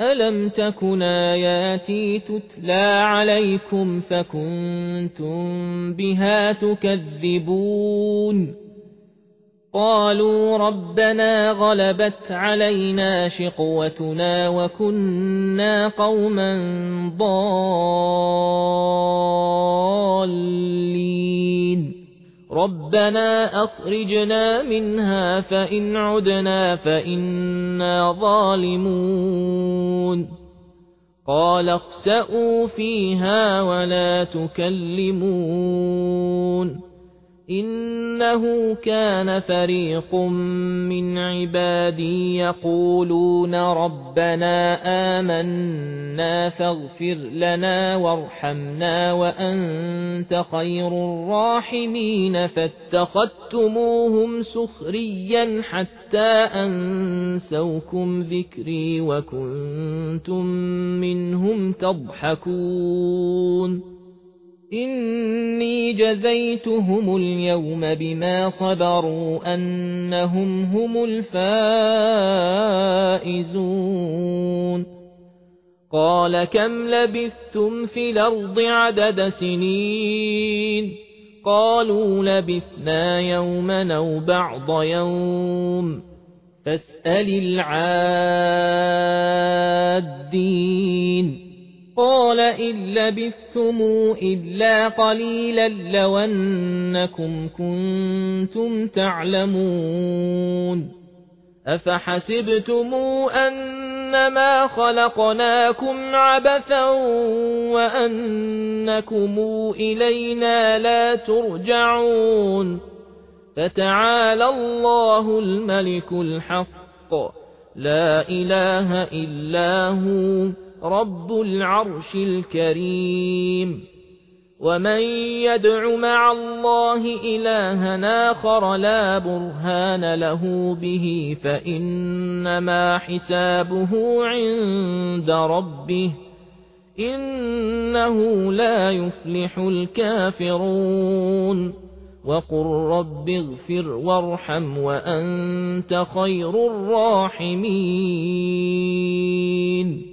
ألم تكن آياتي تتلى عليكم فكنتم بها تكذبون قالوا ربنا غلبت علينا شقوتنا وكنا قوما ضالين ربنا أخرجنا منها فإن عدنا فإنا ظالمون قال اخسئوا فيها ولا تكلمون إنه كان فريق من عبادي يقولون ربنا آمنا فاغفر لنا وارحمنا وأنت خير الراحمين فاتخذتموهم سخريا حتى أنسوكم ذكري وكنتم منهم تضحكون إني جزيتهم اليوم بما صبروا أنهم هم الفائزون قال كم لبثتم في الأرض عدد سنين قالوا لبثنا يوما أو بعض يوم فاسأل العادين قال إن لبثتم إلا قليلا لو أنكم كنتم تعلمون أفحسبتم أنما خلقناكم عبثا وأنكم إلينا لا ترجعون فتعالى الله الملك الحق لا إله إلا هو رب العرش الكريم ومن يدع مع الله إلها آخر لا برهان له به فإنما حسابه عند ربه إنه لا يفلح الكافرون وقل رب اغفر وارحم وأنت خير الراحمين